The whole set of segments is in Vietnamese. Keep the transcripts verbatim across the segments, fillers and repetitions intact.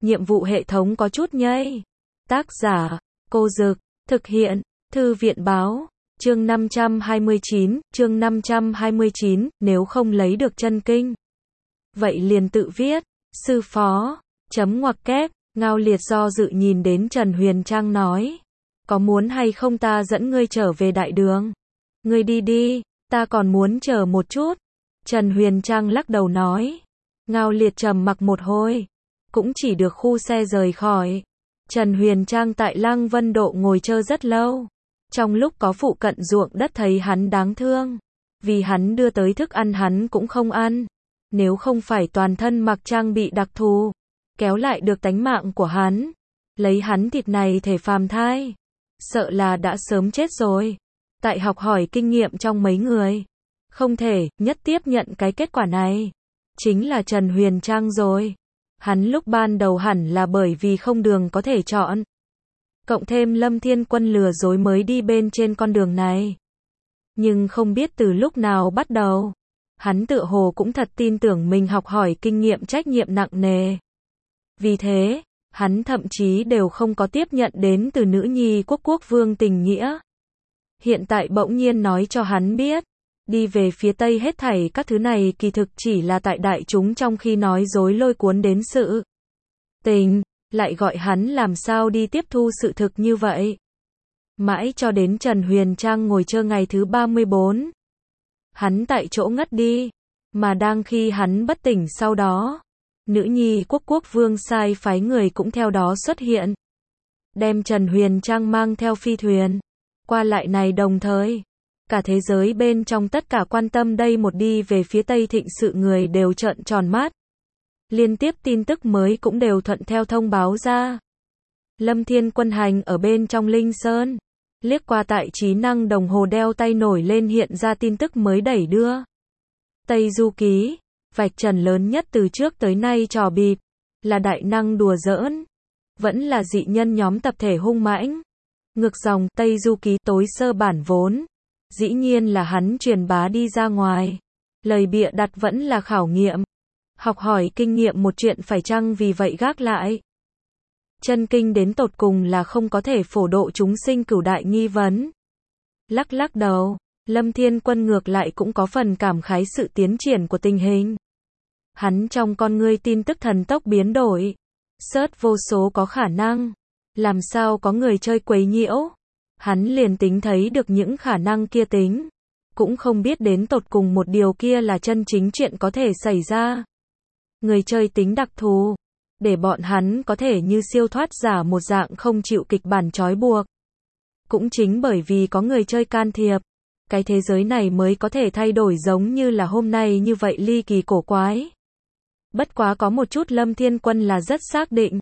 nhiệm vụ hệ thống có chút nhây. Tác giả, Cô Dực, thực hiện, Thư viện báo, chương năm trăm hai mươi chín, chương năm trăm hai mươi chín, nếu không lấy được chân kinh. Vậy liền tự viết, sư phó, chấm ngoặc kép, Ngao Liệt do dự nhìn đến Trần Huyền Trang nói. Có muốn hay không ta dẫn ngươi trở về đại đường? Ngươi đi đi, ta còn muốn chờ một chút. Trần Huyền Trang lắc đầu nói. Ngao Liệt trầm mặc một hồi, cũng chỉ được khu xe rời khỏi. Trần Huyền Trang tại Lăng Vân Độ ngồi chơi rất lâu. Trong lúc có phụ cận ruộng đất thấy hắn đáng thương, vì hắn đưa tới thức ăn hắn cũng không ăn. Nếu không phải toàn thân mặc trang bị đặc thù, kéo lại được tánh mạng của hắn, lấy hắn thịt này thể phàm thai, sợ là đã sớm chết rồi. Tại học hỏi kinh nghiệm trong mấy người, không thể nhất tiếp nhận cái kết quả này, chính là Trần Huyền Trang rồi. Hắn lúc ban đầu hẳn là bởi vì không đường có thể chọn, cộng thêm Lâm Thiên Quân lừa dối mới đi bên trên con đường này. Nhưng không biết từ lúc nào bắt đầu, hắn tựa hồ cũng thật tin tưởng mình học hỏi kinh nghiệm trách nhiệm nặng nề. Vì thế, hắn thậm chí đều không có tiếp nhận đến từ nữ nhi quốc quốc vương tình nghĩa. Hiện tại bỗng nhiên nói cho hắn biết, đi về phía Tây hết thảy các thứ này kỳ thực chỉ là tại đại chúng trong khi nói dối lôi cuốn đến sự tình, lại gọi hắn làm sao đi tiếp thu sự thực như vậy. Mãi cho đến Trần Huyền Trang ngồi chơi ngày thứ ba mươi bốn. Hắn tại chỗ ngất đi, mà đang khi hắn bất tỉnh sau đó, nữ nhi quốc quốc vương sai phái người cũng theo đó xuất hiện, đem Trần Huyền Trang mang theo phi thuyền qua lại này, đồng thời cả thế giới bên trong tất cả quan tâm đây một đi về phía Tây thịnh sự người đều trợn tròn mắt. Liên tiếp tin tức mới cũng đều thuận theo thông báo ra. Lâm Thiên Quân hành ở bên trong Linh Sơn, liếc qua tại trí năng đồng hồ đeo tay nổi lên hiện ra tin tức mới đẩy đưa. Tây Du Ký, vạch trần lớn nhất từ trước tới nay trò bịp, là đại năng đùa giỡn, vẫn là dị nhân nhóm tập thể hung mãnh. Ngược dòng, Tây Du Ký tối sơ bản vốn, dĩ nhiên là hắn truyền bá đi ra ngoài. Lời bịa đặt vẫn là khảo nghiệm, học hỏi kinh nghiệm một chuyện phải chăng vì vậy gác lại. Chân kinh đến tột cùng là không có thể phổ độ chúng sinh cửu đại nghi vấn. Lắc lắc đầu, Lâm Thiên Quân ngược lại cũng có phần cảm khái sự tiến triển của tình hình. Hắn trong con ngươi tin tức thần tốc biến đổi, search vô số có khả năng, làm sao có người chơi quấy nhiễu. Hắn liền tính thấy được những khả năng kia tính, cũng không biết đến tột cùng một điều kia là chân chính chuyện có thể xảy ra. Người chơi tính đặc thù, để bọn hắn có thể như siêu thoát giả một dạng không chịu kịch bản trói buộc. Cũng chính bởi vì có người chơi can thiệp, cái thế giới này mới có thể thay đổi giống như là hôm nay như vậy ly kỳ cổ quái. Bất quá có một chút Lâm Thiên Quân là rất xác định.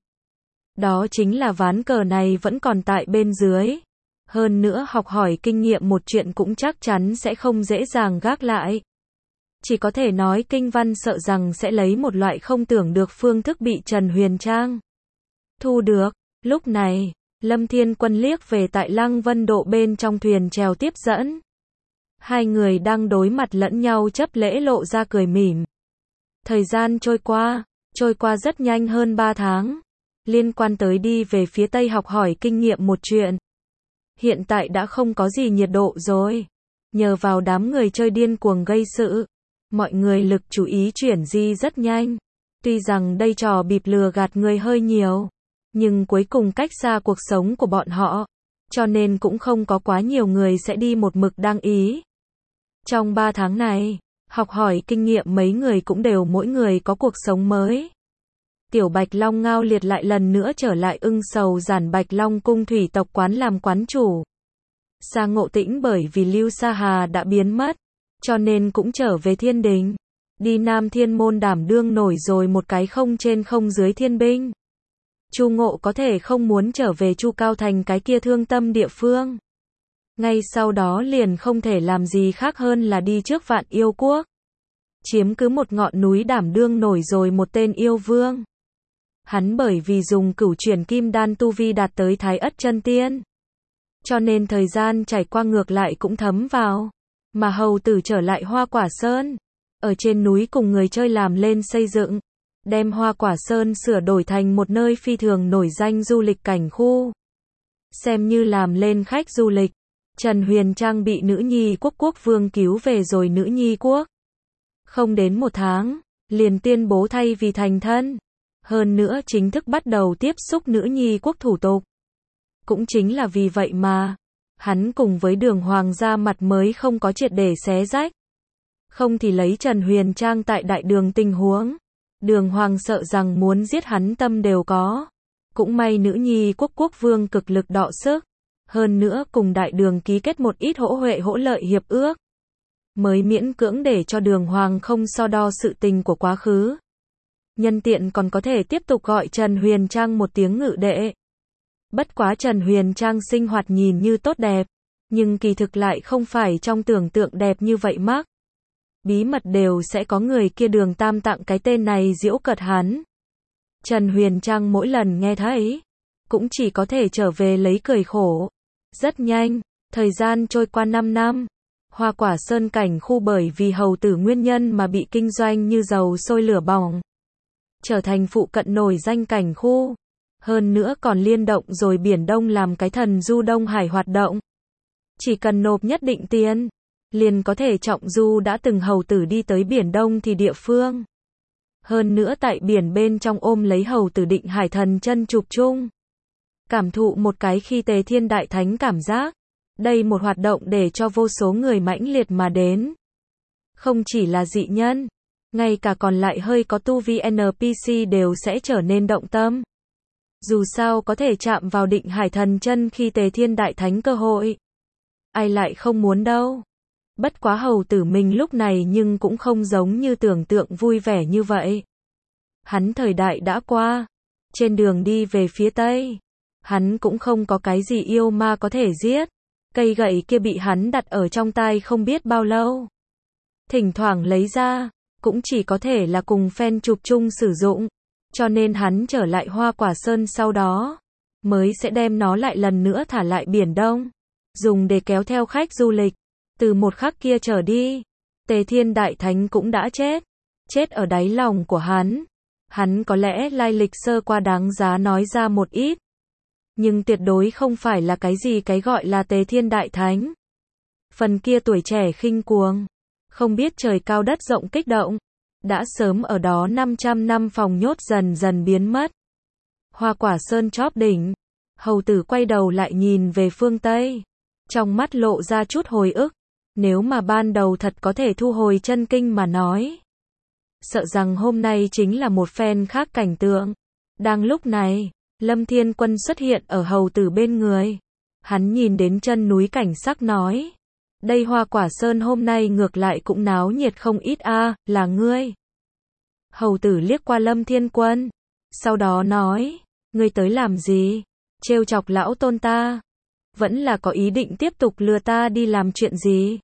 Đó chính là ván cờ này vẫn còn tại bên dưới. Hơn nữa học hỏi kinh nghiệm một chuyện cũng chắc chắn sẽ không dễ dàng gác lại. Chỉ có thể nói kinh văn sợ rằng sẽ lấy một loại không tưởng được phương thức bị Trần Huyền Trang thu được. Lúc này, Lâm Thiên Quân liếc về tại Lăng Vân Độ bên trong thuyền chèo tiếp dẫn. Hai người đang đối mặt lẫn nhau chấp lễ lộ ra cười mỉm. Thời gian trôi qua, trôi qua rất nhanh, hơn ba tháng. Liên quan tới đi về phía Tây học hỏi kinh nghiệm một chuyện. Hiện tại đã không có gì nhiệt độ rồi. Nhờ vào đám người chơi điên cuồng gây sự, mọi người lực chú ý chuyển di rất nhanh. Tuy rằng đây trò bịp lừa gạt người hơi nhiều, nhưng cuối cùng cách xa cuộc sống của bọn họ, cho nên cũng không có quá nhiều người sẽ đi một mực đăng ý. Trong ba tháng này, học hỏi kinh nghiệm mấy người cũng đều mỗi người có cuộc sống mới. Tiểu Bạch Long Ngao Liệt lại lần nữa trở lại Ưng Sầu Giản Bạch Long cung thủy tộc quán làm quán chủ. Sa Ngộ Tĩnh bởi vì Lưu Sa Hà đã biến mất, cho nên cũng trở về thiên đình, đi Nam Thiên Môn đảm đương nổi rồi một cái không trên không dưới thiên binh. Chu Ngộ có thể không muốn trở về Chu Cao Thành cái kia thương tâm địa phương. Ngay sau đó liền không thể làm gì khác hơn là đi trước Vạn Yêu Quốc, chiếm cứ một ngọn núi đảm đương nổi rồi một tên yêu vương. Hắn bởi vì dùng cửu chuyển kim đan tu vi đạt tới Thái Ất chân tiên, cho nên thời gian trải qua ngược lại cũng thấm vào. Mà hầu tử trở lại Hoa Quả Sơn, ở trên núi cùng người chơi làm lên xây dựng. đem Hoa Quả Sơn sửa đổi thành một nơi phi thường nổi danh du lịch cảnh khu. Xem như làm lên khách du lịch. Trần Huyền Trang bị nữ nhi quốc quốc vương cứu về rồi nữ nhi quốc. Không đến một tháng, liền tuyên bố thay vì thành thân. Hơn nữa chính thức bắt đầu tiếp xúc nữ nhi quốc thủ tục. Cũng chính là vì vậy mà, hắn cùng với Đường Hoàng ra mặt mới không có triệt để xé rách. Không thì lấy Trần Huyền Trang tại đại đường tình huống. Đường Hoàng sợ rằng muốn giết hắn tâm đều có. Cũng may nữ nhi quốc quốc vương cực lực đọ sức. Hơn nữa cùng đại đường ký kết một ít hỗ huệ hỗ lợi hiệp ước. Mới miễn cưỡng để cho Đường Hoàng không so đo sự tình của quá khứ. Nhân tiện còn có thể tiếp tục gọi Trần Huyền Trang một tiếng ngự đệ. Bất quá Trần Huyền Trang sinh hoạt nhìn như tốt đẹp. Nhưng kỳ thực lại không phải trong tưởng tượng đẹp như vậy mắc. Bí mật đều sẽ có người kia Đường Tam tặng cái tên này giễu cợt hắn. Trần Huyền Trang mỗi lần nghe thấy, cũng chỉ có thể trở về lấy cười khổ. Rất nhanh, thời gian trôi qua năm năm. Hoa Quả Sơn cảnh khu bởi vì hầu tử nguyên nhân mà bị kinh doanh như dầu sôi lửa bỏng. Trở thành phụ cận nổi danh cảnh khu. Hơn nữa còn liên động rồi Biển Đông làm cái thần du Đông Hải hoạt động. Chỉ cần nộp nhất định tiền, liền có thể trọng du đã từng hầu tử đi tới Biển Đông thì địa phương. Hơn nữa tại biển bên trong ôm lấy hầu tử Định Hải thần chân chụp chung. Cảm thụ một cái khi Tề Thiên Đại Thánh cảm giác. Đây một hoạt động để cho vô số người mãnh liệt mà đến. Không chỉ là dị nhân, ngay cả còn lại hơi có tu vi en pê xê đều sẽ trở nên động tâm. Dù sao có thể chạm vào Định Hải thần chân khi Tề Thiên Đại Thánh cơ hội. Ai lại không muốn đâu. Bất quá hầu tử mình lúc này nhưng cũng không giống như tưởng tượng vui vẻ như vậy. Hắn thời đại đã qua. Trên đường đi về phía Tây, hắn cũng không có cái gì yêu ma có thể giết. Cây gậy kia bị hắn đặt ở trong tai không biết bao lâu. Thỉnh thoảng lấy ra, cũng chỉ có thể là cùng fan chụp chung sử dụng. Cho nên hắn trở lại Hoa Quả Sơn sau đó, mới sẽ đem nó lại lần nữa thả lại Biển Đông. Dùng để kéo theo khách du lịch. Từ một khắc kia trở đi, Tề Thiên Đại Thánh cũng đã chết. Chết ở đáy lòng của hắn. Hắn có lẽ lai lịch sơ qua đáng giá nói ra một ít. Nhưng tuyệt đối không phải là cái gì cái gọi là Tề Thiên Đại Thánh. Phần kia tuổi trẻ khinh cuồng, không biết trời cao đất rộng kích động, đã sớm ở đó năm trăm năm phòng nhốt dần dần biến mất. Hoa Quả Sơn chóp đỉnh, hầu tử quay đầu lại nhìn về phương Tây. Trong mắt lộ ra chút hồi ức. Nếu mà ban đầu thật có thể thu hồi chân kinh mà nói. Sợ rằng hôm nay chính là một phen khác cảnh tượng. Đang lúc này, Lâm Thiên Quân xuất hiện ở hầu tử bên người. Hắn nhìn đến chân núi cảnh sắc nói. Đây Hoa Quả Sơn hôm nay ngược lại cũng náo nhiệt không ít a, à, là ngươi. Hầu tử liếc qua Lâm Thiên Quân. Sau đó nói, ngươi tới làm gì? Trêu chọc lão tôn ta. Vẫn là có ý định tiếp tục lừa ta đi làm chuyện gì?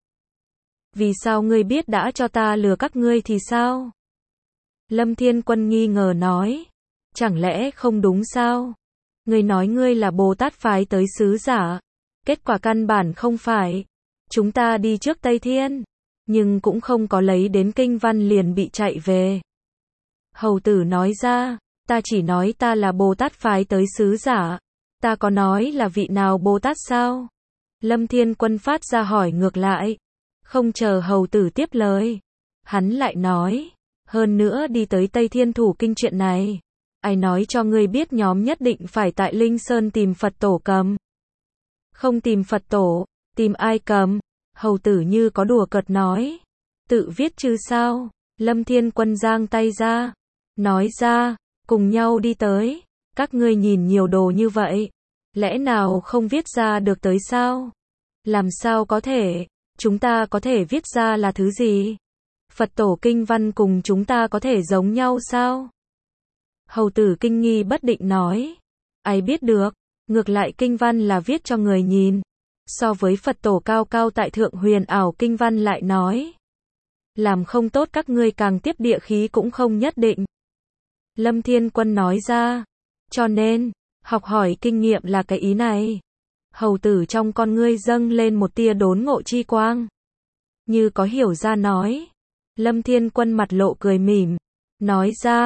Vì sao ngươi biết đã cho ta lừa các ngươi thì sao? Lâm Thiên Quân nghi ngờ nói. Chẳng lẽ không đúng sao? Ngươi nói ngươi là Bồ Tát phái tới sứ giả. Kết quả căn bản không phải. Chúng ta đi trước Tây Thiên. Nhưng cũng không có lấy đến kinh văn liền bị chạy về. Hầu tử nói ra. Ta chỉ nói ta là Bồ Tát phái tới sứ giả. Ta có nói là vị nào Bồ Tát sao? Lâm Thiên Quân phát ra hỏi ngược lại. Không chờ hầu tử tiếp lời. Hắn lại nói. Hơn nữa đi tới Tây Thiên thủ kinh chuyện này. Ai nói cho ngươi biết nhóm nhất định phải tại Linh Sơn tìm Phật tổ cầm. Không tìm Phật tổ, tìm ai cầm? Hầu tử như có đùa cợt nói. Tự viết chứ sao? Lâm Thiên Quân giang tay ra. Nói ra, cùng nhau đi tới. Các ngươi nhìn nhiều đồ như vậy. Lẽ nào không viết ra được tới sao? Làm sao có thể? Chúng ta có thể viết ra là thứ gì? Phật tổ kinh văn cùng chúng ta có thể giống nhau sao? Hầu tử kinh nghi bất định nói. Ai biết được, ngược lại kinh văn là viết cho người nhìn. So với Phật tổ cao cao tại thượng huyền ảo kinh văn lại nói. Làm không tốt các ngươi càng tiếp địa khí cũng không nhất định. Lâm Thiên Quân nói ra. Cho nên, học hỏi kinh nghiệm là cái ý này. Hầu tử trong con ngươi dâng lên một tia đốn ngộ chi quang. Như có hiểu ra nói. Lâm Thiên Quân mặt lộ cười mỉm. Nói ra,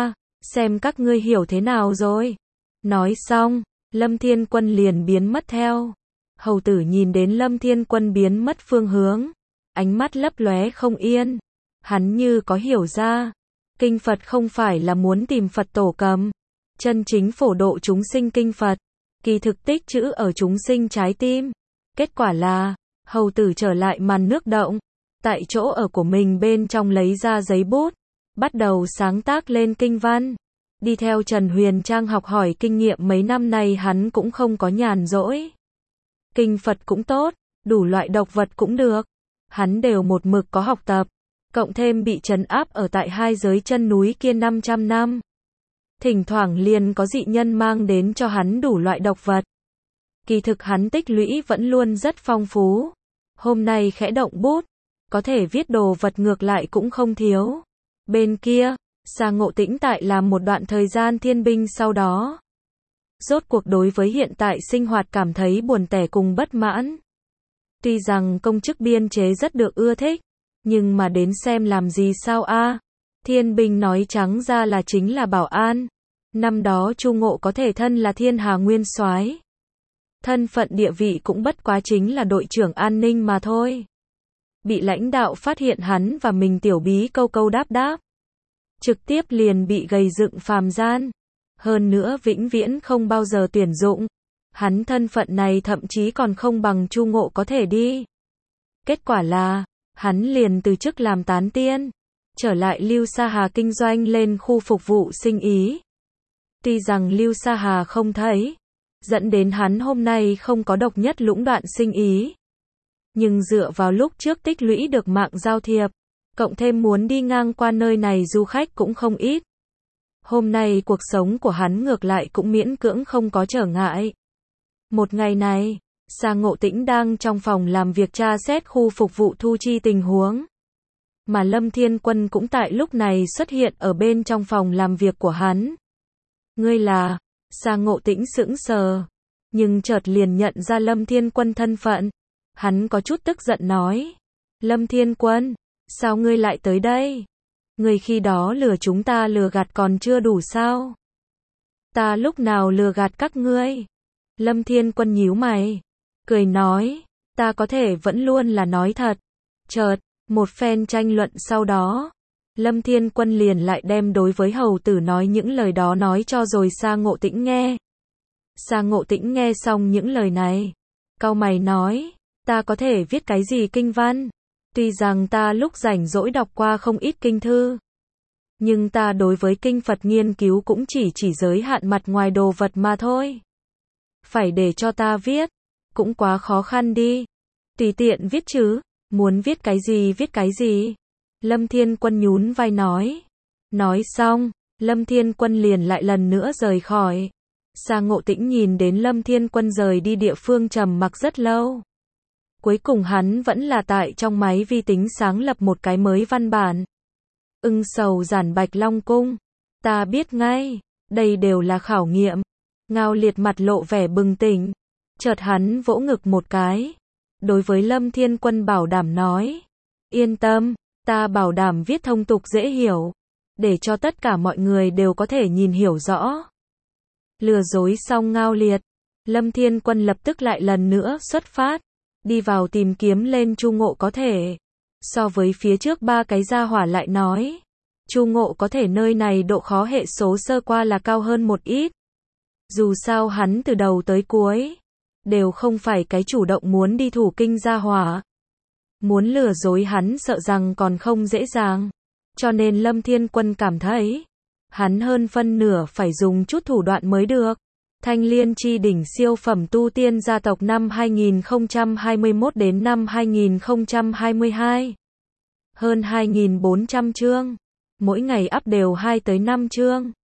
xem các ngươi hiểu thế nào rồi. Nói xong, Lâm Thiên Quân liền biến mất theo. Hầu tử nhìn đến Lâm Thiên Quân biến mất phương hướng, ánh mắt lấp lóe không yên. Hắn như có hiểu ra, kinh Phật không phải là muốn tìm Phật tổ cầm, chân chính phổ độ chúng sinh kinh Phật, kỳ thực tích trữ ở chúng sinh trái tim. Kết quả là, hầu tử trở lại màn nước động, tại chỗ ở của mình bên trong lấy ra giấy bút, bắt đầu sáng tác lên kinh văn. Đi theo Trần Huyền Trang học hỏi kinh nghiệm mấy năm nay hắn cũng không có nhàn rỗi. Kinh Phật cũng tốt, đủ loại độc vật cũng được. Hắn đều một mực có học tập, cộng thêm bị trấn áp ở tại hai giới chân núi kia năm trăm năm. Thỉnh thoảng liền có dị nhân mang đến cho hắn đủ loại độc vật. Kỳ thực hắn tích lũy vẫn luôn rất phong phú. Hôm nay khẽ động bút, có thể viết đồ vật ngược lại cũng không thiếu. Bên kia, Sa Ngộ Tĩnh tại làm một đoạn thời gian thiên binh sau đó. Rốt cuộc đối với hiện tại sinh hoạt cảm thấy buồn tẻ cùng bất mãn. Tuy rằng công chức biên chế rất được ưa thích, nhưng mà đến xem làm gì sao a? Thiên binh nói trắng ra là chính là bảo an. Năm đó Chu Ngộ có thể thân là thiên hà nguyên soái, thân phận địa vị cũng bất quá chính là đội trưởng an ninh mà thôi. Bị lãnh đạo phát hiện hắn và mình tiểu bí câu câu đáp đáp, trực tiếp liền bị gầy dựng phàm gian. Hơn nữa vĩnh viễn không bao giờ tuyển dụng. Hắn thân phận này thậm chí còn không bằng Chu Ngộ có thể đi. Kết quả là, hắn liền từ chức làm tán tiên, trở lại Lưu Sa Hà kinh doanh lên khu phục vụ sinh ý. Tuy rằng Lưu Sa Hà không thấy, dẫn đến hắn hôm nay không có độc nhất lũng đoạn sinh ý. Nhưng dựa vào lúc trước tích lũy được mạng giao thiệp, cộng thêm muốn đi ngang qua nơi này du khách cũng không ít. Hôm nay cuộc sống của hắn ngược lại cũng miễn cưỡng không có trở ngại. Một ngày này, Sa Ngộ Tĩnh đang trong phòng làm việc tra xét khu phục vụ thu chi tình huống. Mà Lâm Thiên Quân cũng tại lúc này xuất hiện ở bên trong phòng làm việc của hắn. Ngươi là? Sa Ngộ Tĩnh sững sờ, nhưng chợt liền nhận ra Lâm Thiên Quân thân phận. Hắn có chút tức giận nói. Lâm Thiên Quân, sao ngươi lại tới đây? Ngươi khi đó lừa chúng ta lừa gạt còn chưa đủ sao? Ta lúc nào lừa gạt các ngươi? Lâm Thiên Quân nhíu mày, cười nói, ta có thể vẫn luôn là nói thật. Chợt, một phen tranh luận sau đó, Lâm Thiên Quân liền lại đem đối với hầu tử nói những lời đó nói cho rồi Sa Ngộ Tĩnh nghe. Sa Ngộ Tĩnh nghe xong những lời này, cau mày nói, ta có thể viết cái gì kinh văn? Tuy rằng ta lúc rảnh rỗi đọc qua không ít kinh thư, nhưng ta đối với kinh Phật nghiên cứu cũng chỉ chỉ giới hạn mặt ngoài đồ vật mà thôi. Phải để cho ta viết, cũng quá khó khăn đi. Tùy tiện viết chứ, muốn viết cái gì viết cái gì. Lâm Thiên Quân nhún vai nói. Nói xong, Lâm Thiên Quân liền lại lần nữa rời khỏi. Sa Ngộ Tĩnh nhìn đến Lâm Thiên Quân rời đi địa phương trầm mặc rất lâu. Cuối cùng hắn vẫn là tại trong máy vi tính sáng lập một cái mới văn bản. Ưng sầu giản bạch long cung. Ta biết ngay, đây đều là khảo nghiệm. Ngao Liệt mặt lộ vẻ bừng tỉnh. Chợt hắn vỗ ngực một cái. Đối với Lâm Thiên Quân bảo đảm nói. Yên tâm, ta bảo đảm viết thông tục dễ hiểu. Để cho tất cả mọi người đều có thể nhìn hiểu rõ. Lừa dối xong Ngao Liệt, Lâm Thiên Quân lập tức lại lần nữa xuất phát. Đi vào tìm kiếm lên Chu Ngộ có thể. So với phía trước ba cái gia hỏa lại nói. Chu Ngộ có thể nơi này độ khó hệ số sơ qua là cao hơn một ít. Dù sao hắn từ đầu tới cuối đều không phải cái chủ động muốn đi thủ kinh gia hỏa. Muốn lừa dối hắn sợ rằng còn không dễ dàng. Cho nên Lâm Thiên Quân cảm thấy hắn hơn phân nửa phải dùng chút thủ đoạn mới được. Thanh Liên chi đỉnh siêu phẩm tu tiên gia tộc năm hai nghìn không trăm hai mươi mốt đến năm hai nghìn không trăm hai mươi hai. Hơn hai nghìn bốn trăm chương. Mỗi ngày up đều hai tới năm chương.